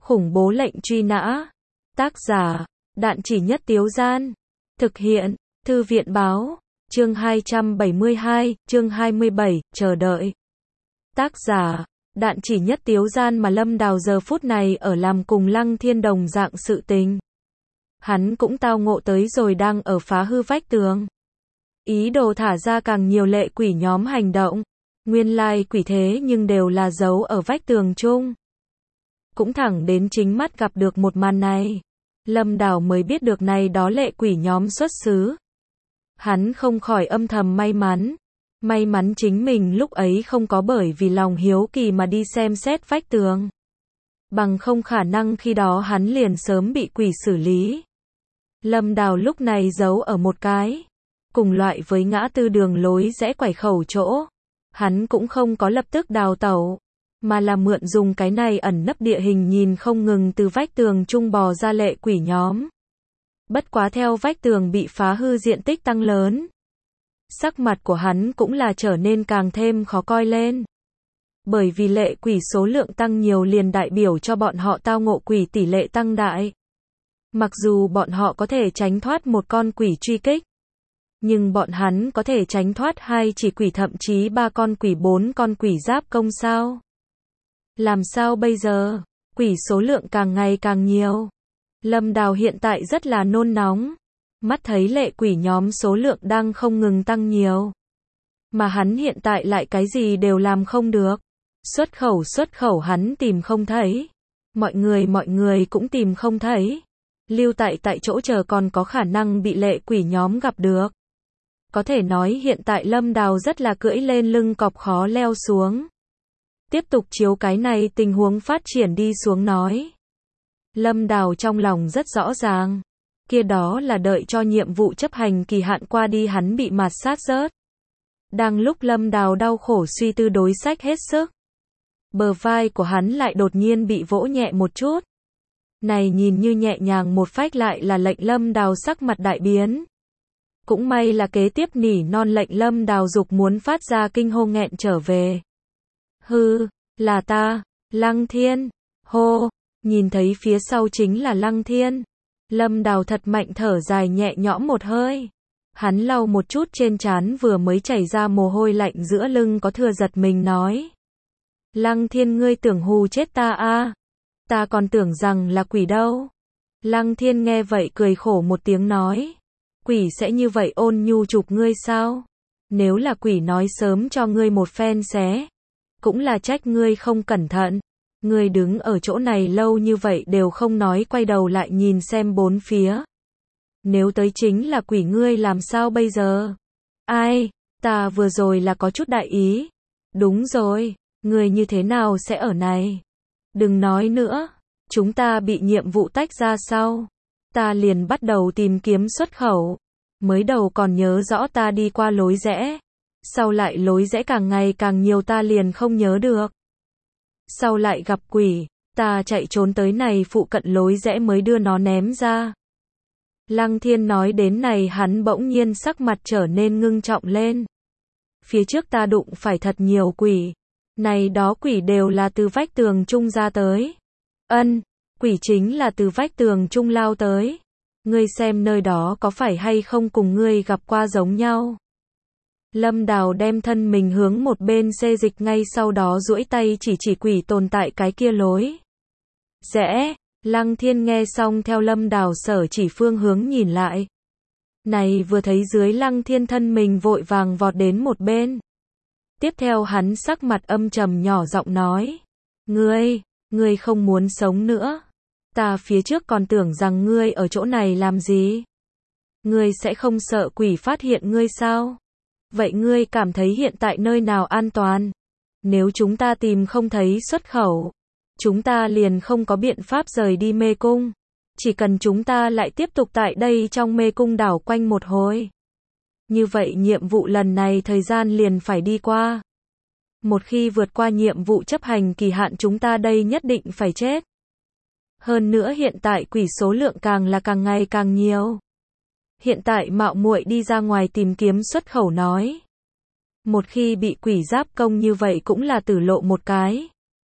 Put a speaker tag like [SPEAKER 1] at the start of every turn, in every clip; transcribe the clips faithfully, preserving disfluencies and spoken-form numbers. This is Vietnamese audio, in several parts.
[SPEAKER 1] Khủng bố lệnh truy nã. Tác giả, Đạn Chỉ Nhất Tiếu Gian. Thực hiện, Thư viện báo. Chương hai trăm bảy mươi hai, chương hai mươi bảy, chờ đợi. Tác giả, Đạn Chỉ Nhất Tiếu Gian. Mà Lâm Đào giờ phút này ở làm cùng Lăng Thiên đồng dạng sự tình. Hắn cũng tao ngộ tới rồi, đang ở phá hư vách tường. Ý đồ thả ra càng nhiều lệ quỷ nhóm hành động. Nguyên lai quỷ thế nhưng đều là giấu ở vách tường chung. Cũng thẳng đến chính mắt gặp được một màn này, Lâm Đào mới biết được này đó lệ quỷ nhóm xuất xứ. Hắn không khỏi âm thầm may mắn. May mắn chính mình lúc ấy không có bởi vì lòng hiếu kỳ mà đi xem xét vách tường. Bằng không khả năng khi đó hắn liền sớm bị quỷ xử lý. Lâm Đào lúc này giấu ở một cái cùng loại với ngã tư đường lối rẽ quải khẩu chỗ. Hắn cũng không có lập tức đào tẩu, mà là mượn dùng cái này ẩn nấp địa hình nhìn không ngừng từ vách tường trung bò ra lệ quỷ nhóm. Bất quá theo vách tường bị phá hư diện tích tăng lớn, sắc mặt của hắn cũng là trở nên càng thêm khó coi lên. Bởi vì lệ quỷ số lượng tăng nhiều liền đại biểu cho bọn họ tao ngộ quỷ tỷ lệ tăng đại. Mặc dù bọn họ có thể tránh thoát một con quỷ truy kích, nhưng bọn hắn có thể tránh thoát hai chỉ quỷ, thậm chí ba con quỷ, bốn con quỷ giáp công sao? Làm sao bây giờ? Quỷ số lượng càng ngày càng nhiều. Lâm Đào hiện tại rất là nôn nóng. Mắt thấy lệ quỷ nhóm số lượng đang không ngừng tăng nhiều. Mà hắn hiện tại lại cái gì đều làm không được. Xuất khẩu xuất khẩu hắn tìm không thấy. Mọi người mọi người cũng tìm không thấy. Lưu tại tại chỗ chờ còn có khả năng bị lệ quỷ nhóm gặp được. Có thể nói hiện tại Lâm Đào rất là cưỡi lên lưng cọp khó leo xuống. Tiếp tục chiếu cái này tình huống phát triển đi xuống nói. Lâm Đào trong lòng rất rõ ràng. Kia đó là đợi cho nhiệm vụ chấp hành kỳ hạn qua đi hắn bị mạt sát rớt. Đang lúc Lâm Đào đau khổ suy tư đối sách hết sức, bờ vai của hắn lại đột nhiên bị vỗ nhẹ một chút. Này nhìn như nhẹ nhàng một phách lại là lệnh Lâm Đào sắc mặt đại biến. Cũng may là kế tiếp nỉ non lệnh Lâm Đào dục muốn phát ra kinh hô nghẹn trở về. Hư, là ta, Lăng Thiên, hô, nhìn thấy phía sau chính là Lăng Thiên. Lâm Đào thật mạnh thở dài nhẹ nhõm một hơi. Hắn lau một chút trên trán vừa mới chảy ra mồ hôi lạnh giữa lưng có thừa giật mình nói. Lăng Thiên, ngươi tưởng hù chết ta à? Ta còn tưởng rằng là quỷ đâu. Lăng Thiên nghe vậy cười khổ một tiếng nói. Quỷ sẽ như vậy ôn nhu chụp ngươi sao? Nếu là quỷ nói sớm cho ngươi một phen xé. Cũng là trách ngươi không cẩn thận. Ngươi đứng ở chỗ này lâu như vậy đều không nói, quay đầu lại nhìn xem bốn phía. Nếu tới chính là quỷ ngươi làm sao bây giờ? Ai, ta vừa rồi là có chút đại ý. Đúng rồi, ngươi như thế nào sẽ ở này? Đừng nói nữa, chúng ta bị nhiệm vụ tách ra sau. Ta liền bắt đầu tìm kiếm xuất khẩu. Mới đầu còn nhớ rõ ta đi qua lối rẽ. Sau lại lối rẽ càng ngày càng nhiều ta liền không nhớ được. Sau lại gặp quỷ, ta chạy trốn tới này phụ cận lối rẽ mới đưa nó ném ra. Lăng Thiên nói đến này hắn bỗng nhiên sắc mặt trở nên ngưng trọng lên. Phía trước ta đụng phải thật nhiều quỷ. Này đó quỷ đều là từ vách tường trung ra tới. Ân, quỷ chính là từ vách tường trung lao tới. Ngươi xem nơi đó có phải hay không cùng ngươi gặp qua giống nhau. Lâm Đào đem thân mình hướng một bên xê dịch, ngay sau đó duỗi tay chỉ chỉ quỷ tồn tại cái kia lối rẽ. Lăng Thiên nghe xong theo Lâm Đào sở chỉ phương hướng nhìn lại. Này vừa thấy dưới Lăng Thiên thân mình vội vàng vọt đến một bên. Tiếp theo hắn sắc mặt âm trầm nhỏ giọng nói. Ngươi, ngươi không muốn sống nữa. Ta phía trước còn tưởng rằng ngươi ở chỗ này làm gì. Ngươi sẽ không sợ quỷ phát hiện ngươi sao? Vậy ngươi cảm thấy hiện tại nơi nào an toàn? Nếu chúng ta tìm không thấy xuất khẩu, chúng ta liền không có biện pháp rời đi mê cung. Chỉ cần chúng ta lại tiếp tục tại đây trong mê cung đảo quanh một hồi. Như vậy nhiệm vụ lần này thời gian liền phải đi qua. Một khi vượt qua nhiệm vụ chấp hành kỳ hạn chúng ta đây nhất định phải chết. Hơn nữa hiện tại quỷ số lượng càng là càng ngày càng nhiều. Hiện tại mạo muội đi ra ngoài tìm kiếm xuất khẩu nói. Một khi bị quỷ giáp công như vậy cũng là tử lộ một cái.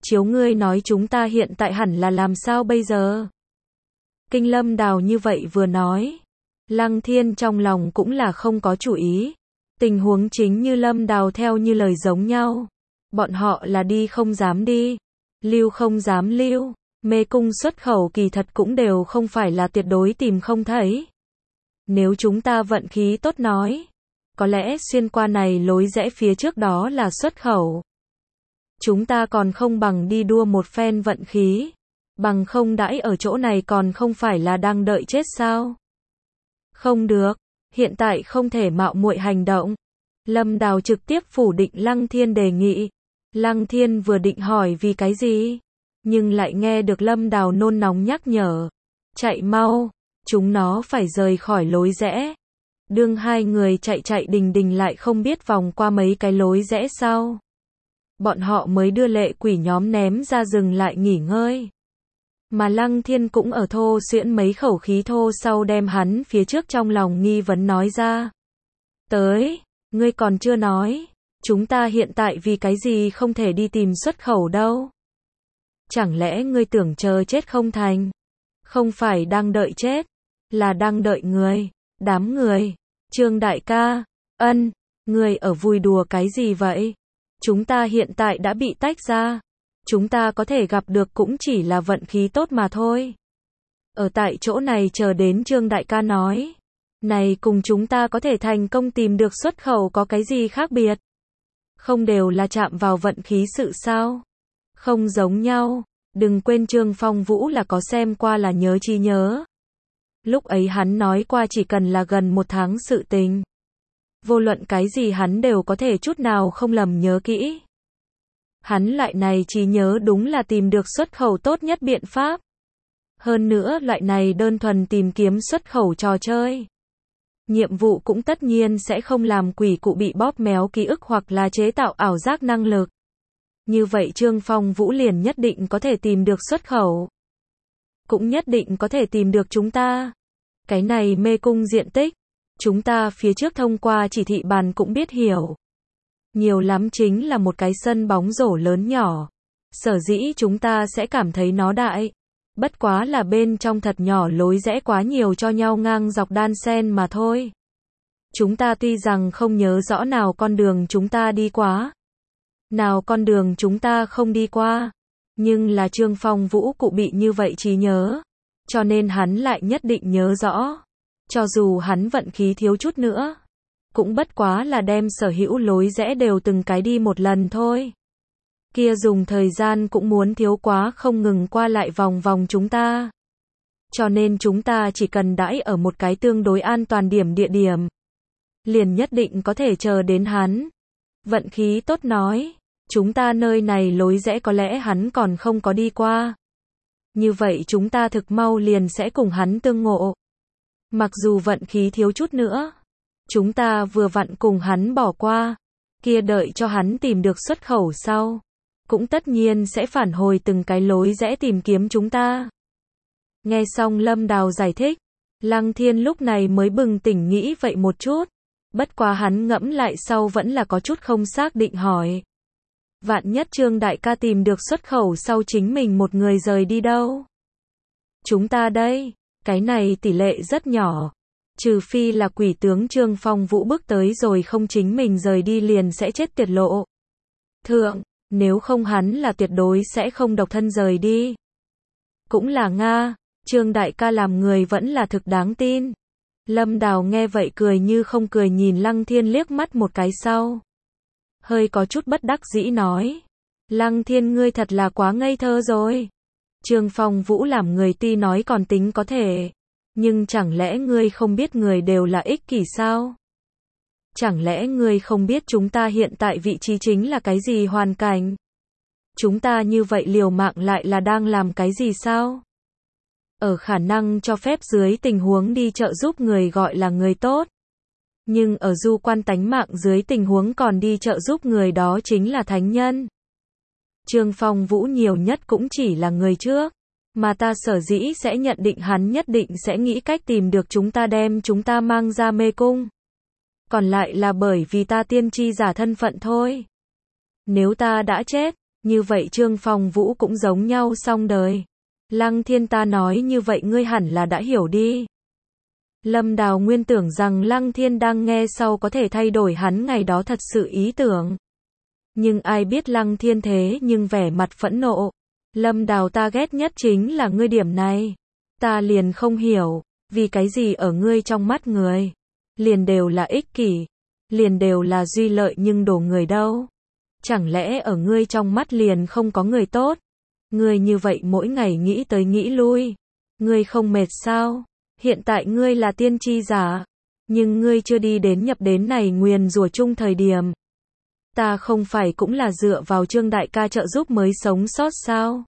[SPEAKER 1] Chiếu ngươi nói chúng ta hiện tại hẳn là làm sao bây giờ? Kinh Lâm Đào như vậy vừa nói. Lăng Thiên trong lòng cũng là không có chủ ý. Tình huống chính như Lâm Đào theo như lời giống nhau. Bọn họ là đi không dám đi. Lưu không dám lưu. Mê cung xuất khẩu kỳ thật cũng đều không phải là tuyệt đối tìm không thấy. Nếu chúng ta vận khí tốt nói, có lẽ xuyên qua này lối rẽ phía trước đó là xuất khẩu. Chúng ta còn không bằng đi đua một phen vận khí. Bằng không đãi ở chỗ này còn không phải là đang đợi chết sao? Không được, hiện tại không thể mạo muội hành động. Lâm Đào trực tiếp phủ định Lăng Thiên đề nghị. Lăng Thiên vừa định hỏi vì cái gì, nhưng lại nghe được Lâm Đào nôn nóng nhắc nhở. Chạy mau, chúng nó phải rời khỏi lối rẽ. Đương hai người chạy chạy đình đình lại không biết vòng qua mấy cái lối rẽ sau. Bọn họ mới đưa lệ quỷ nhóm ném ra rừng lại nghỉ ngơi. Mà Lăng Thiên cũng ở thô xuyễn mấy khẩu khí thô sau đem hắn phía trước trong lòng nghi vấn nói ra. Tới, ngươi còn chưa nói, chúng ta hiện tại vì cái gì không thể đi tìm xuất khẩu đâu? Chẳng lẽ ngươi tưởng chờ chết không thành? Không phải đang đợi chết, là đang đợi người, đám người. Trương đại ca, ân, ngươi ở vui đùa cái gì vậy? Chúng ta hiện tại đã bị tách ra. Chúng ta có thể gặp được cũng chỉ là vận khí tốt mà thôi. Ở tại chỗ này chờ đến Trương đại ca nói. Này cùng chúng ta có thể thành công tìm được xuất khẩu có cái gì khác biệt? Không đều là chạm vào vận khí sự sao? Không giống nhau. Đừng quên Trương Phong Vũ là có xem qua là nhớ chi nhớ. Lúc ấy hắn nói qua chỉ cần là gần một tháng sự tình. Vô luận cái gì hắn đều có thể chút nào không lầm nhớ kỹ. Hắn loại này chỉ nhớ đúng là tìm được xuất khẩu tốt nhất biện pháp. Hơn nữa loại này đơn thuần tìm kiếm xuất khẩu trò chơi. Nhiệm vụ cũng tất nhiên sẽ không làm quỷ cụ bị bóp méo ký ức hoặc là chế tạo ảo giác năng lực. Như vậy Trương Phong Vũ liền nhất định có thể tìm được xuất khẩu. Cũng nhất định có thể tìm được chúng ta. Cái này mê cung diện tích, chúng ta phía trước thông qua chỉ thị bàn cũng biết hiểu. Nhiều lắm chính là một cái sân bóng rổ lớn nhỏ. Sở dĩ chúng ta sẽ cảm thấy nó đại. Bất quá là bên trong thật nhỏ lối rẽ quá nhiều cho nhau ngang dọc đan xen mà thôi. Chúng ta tuy rằng không nhớ rõ nào con đường chúng ta đi quá. Nào con đường chúng ta không đi qua. Nhưng là Trương Phong Vũ cụ bị như vậy trí nhớ. Cho nên hắn lại nhất định nhớ rõ. Cho dù hắn vận khí thiếu chút nữa. Cũng bất quá là đem sở hữu lối rẽ đều từng cái đi một lần thôi. Kia dùng thời gian cũng muốn thiếu quá không ngừng qua lại vòng vòng chúng ta. Cho nên chúng ta chỉ cần đãi ở một cái tương đối an toàn điểm địa điểm. Liền nhất định có thể chờ đến hắn. Vận khí tốt nói. Chúng ta nơi này lối rẽ có lẽ hắn còn không có đi qua. Như vậy chúng ta thực mau liền sẽ cùng hắn tương ngộ. Mặc dù vận khí thiếu chút nữa. Chúng ta vừa vặn cùng hắn bỏ qua. Kia đợi cho hắn tìm được xuất khẩu sau. Cũng tất nhiên sẽ phản hồi từng cái lối rẽ tìm kiếm chúng ta. Nghe xong Lâm Đào giải thích. Lăng Thiên lúc này mới bừng tỉnh nghĩ vậy một chút. Bất quá hắn ngẫm lại sau vẫn là có chút không xác định hỏi. Vạn nhất Trương đại ca tìm được xuất khẩu sau chính mình một người rời đi đâu? Chúng ta đây, cái này tỷ lệ rất nhỏ. Trừ phi là quỷ tướng Trương Phong Vũ bước tới rồi không chính mình rời đi liền sẽ chết tiệt lộ. Thượng, nếu không hắn là tuyệt đối sẽ không độc thân rời đi. Cũng là Nga, Trương đại ca làm người vẫn là thực đáng tin. Lâm Đào nghe vậy cười như không cười nhìn Lăng Thiên liếc mắt một cái sau. Hơi có chút bất đắc dĩ nói. Lăng Thiên ngươi thật là quá ngây thơ rồi. Trương Phong Vũ làm người ti nói còn tính có thể. Nhưng chẳng lẽ ngươi không biết người đều là ích kỷ sao? Chẳng lẽ ngươi không biết chúng ta hiện tại vị trí chính là cái gì hoàn cảnh? Chúng ta như vậy liều mạng lại là đang làm cái gì sao? Ở khả năng cho phép dưới tình huống đi trợ giúp người gọi là người tốt. Nhưng ở du quan tánh mạng dưới tình huống còn đi trợ giúp người đó chính là thánh nhân. Trương Phong Vũ nhiều nhất cũng chỉ là người trước. Mà ta sở dĩ sẽ nhận định hắn nhất định sẽ nghĩ cách tìm được chúng ta đem chúng ta mang ra mê cung. Còn lại là bởi vì ta tiên tri giả thân phận thôi. Nếu ta đã chết, Như vậy Trương Phong Vũ cũng giống nhau xong đời. Lăng Thiên ta nói như vậy ngươi hẳn là đã hiểu đi. Lâm Đào nguyên tưởng rằng Lăng Thiên đang nghe sau có thể thay đổi hắn ngày đó thật sự ý tưởng. Nhưng ai biết Lăng Thiên thế nhưng vẻ mặt phẫn nộ. Lâm Đào ta ghét nhất chính là ngươi điểm này. Ta liền không hiểu, vì cái gì ở ngươi trong mắt người. Liền đều là ích kỷ. Liền đều là duy lợi nhưng đổ người đâu. Chẳng lẽ ở ngươi trong mắt liền không có người tốt? Ngươi như vậy mỗi ngày nghĩ tới nghĩ lui. Ngươi không mệt sao? Hiện tại ngươi là tiên tri giả. Nhưng ngươi chưa đi đến nhập đến này nguyền rủa chung thời điểm. Ta không phải cũng là dựa vào Trương đại ca trợ giúp mới sống sót sao?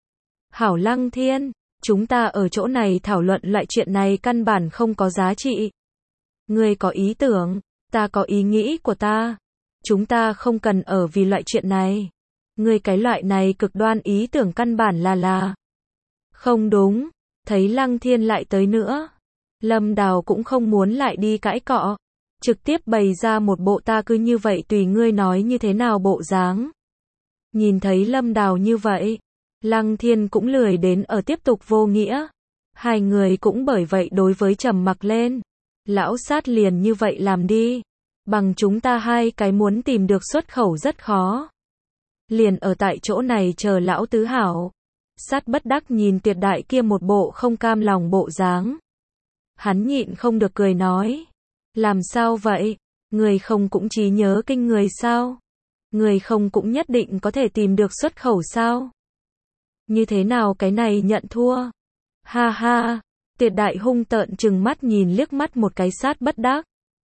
[SPEAKER 1] Hảo Lăng Thiên, chúng ta ở chỗ này thảo luận loại chuyện này căn bản không có giá trị. Ngươi có ý tưởng, ta có ý nghĩ của ta. Chúng ta không cần ở vì loại chuyện này. Ngươi cái loại này cực đoan ý tưởng căn bản là là. Không đúng, thấy Lăng Thiên lại tới nữa. Lâm Đào cũng không muốn lại đi cãi cọ. Trực tiếp bày ra một bộ ta cứ như vậy tùy ngươi nói như thế nào bộ dáng. Nhìn thấy Lâm Đào như vậy, Lăng Thiên cũng lười đến ở tiếp tục vô nghĩa. Hai người cũng bởi vậy đối với trầm mặc lên. Lão sát liền như vậy làm đi. Bằng chúng ta hai cái muốn tìm được xuất khẩu rất khó. Liền ở tại chỗ này chờ lão tứ hảo. Sát bất đắc nhìn Tuyệt Đại kia một bộ không cam lòng bộ dáng. Hắn nhịn không được cười nói. Làm sao vậy? Người không cũng trí nhớ kinh người sao? Người không cũng nhất định có thể tìm được xuất khẩu sao? Như thế nào cái này nhận thua? Ha ha, Tuyệt Đại hung tợn trừng mắt nhìn liếc mắt một cái Sát bất đắc.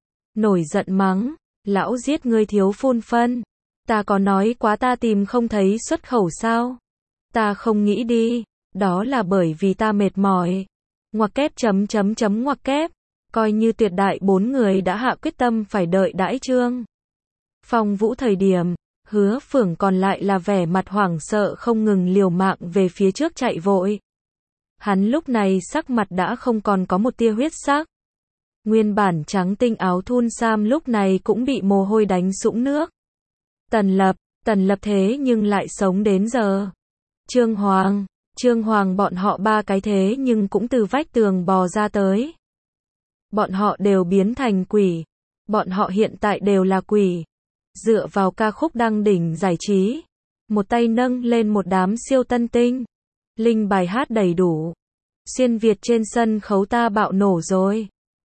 [SPEAKER 1] Nổi giận mắng, lão giết ngươi thiếu phun phân. Ta có nói quá ta tìm không thấy xuất khẩu sao? Ta không nghĩ đi, đó là bởi vì ta mệt mỏi. Ngoặc kép chấm chấm chấm ngoặc kép. Coi như Tuyệt Đại bốn người đã hạ quyết tâm phải đợi đãi Trương Phong Vũ thời điểm, Hứa Phưởng còn lại là vẻ mặt hoảng sợ không ngừng liều mạng về phía trước chạy vội. Hắn lúc này sắc mặt đã không còn có một tia huyết sắc. Nguyên bản trắng tinh áo thun sam lúc này cũng bị mồ hôi đánh sũng nước. Tần Lập, Tần Lập thế nhưng lại sống đến giờ. Trương Hoàng, Trương Hoàng bọn họ ba cái thế nhưng cũng từ vách tường bò ra tới. Bọn họ đều biến thành quỷ. Bọn họ hiện tại đều là quỷ. Dựa vào ca khúc đăng đỉnh giải trí. Một tay nâng lên một đám siêu tân tinh. Linh bài hát đầy đủ. Xuyên Việt trên sân khấu ta bạo nổ rồi.